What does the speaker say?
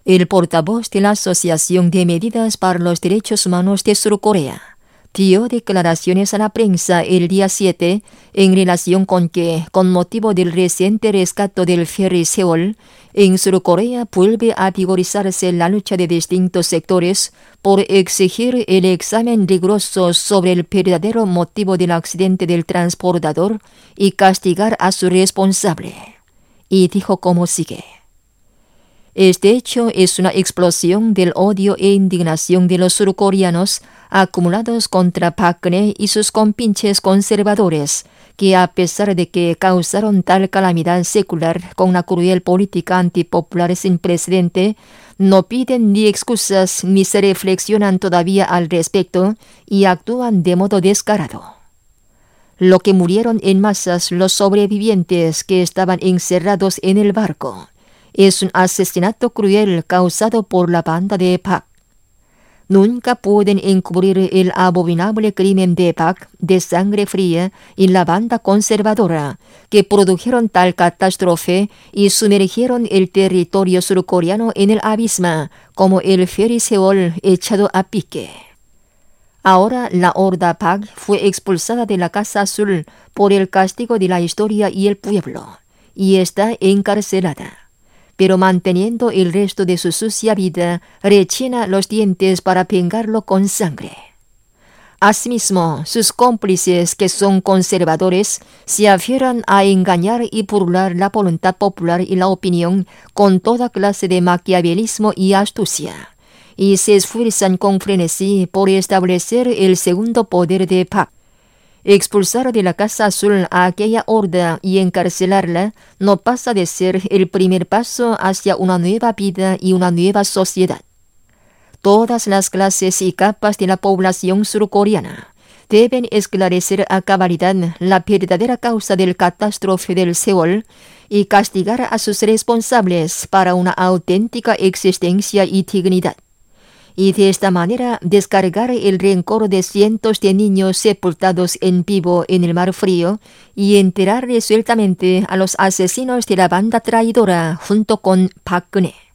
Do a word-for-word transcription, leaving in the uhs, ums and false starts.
El portavoz de la Asociación de Medidas para los Derechos Humanos de Surcorea dio declaraciones a la prensa el día siete en relación con que, con motivo del reciente rescate del ferry Seoul, en Surcorea vuelve a vigorizarse la lucha de distintos sectores por exigir el examen riguroso sobre el verdadero motivo del accidente del transportador y castigar a su responsable. Y dijo como sigue. Este hecho es una explosión del odio e indignación de los surcoreanos acumulados contra Park Geun-hye y sus compinches conservadores, que a pesar de que causaron tal calamidad secular con una cruel política antipopular sin precedente, no piden ni excusas ni se reflexionan todavía al respecto y actúan de modo descarado. Lo que murieron en masas los sobrevivientes que estaban encerrados en el barco es un asesinato cruel causado por la banda de Park. Nunca pueden encubrir el abominable crimen de Park, de Sangre Fría y la banda conservadora, que produjeron tal catástrofe y sumergieron el territorio surcoreano en el abismo, como el ferry Seoul echado a pique. Ahora la horda Park fue expulsada de la Casa Azul por el castigo de la historia y el pueblo, y está encarcelada. Pero manteniendo el resto de su sucia vida, rechina los dientes para vengarlo con sangre. Asimismo, sus cómplices, que son conservadores, se aferran a engañar y burlar la voluntad popular y la opinión con toda clase de maquiavelismo y astucia, y se esfuerzan con frenesí por establecer el segundo poder de Park. Expulsar de la Casa Azul a aquella horda y encarcelarla no pasa de ser el primer paso hacia una nueva vida y una nueva sociedad. Todas las clases y capas de la población surcoreana deben esclarecer a cabalidad la verdadera causa del catástrofe del Seoul y castigar a sus responsables para una auténtica existencia y dignidad. Y de esta manera descargar el rencor de cientos de niños sepultados en vivo en el Mar Frío y enterrar resueltamente a los asesinos de la banda traidora junto con Park Geun-hye.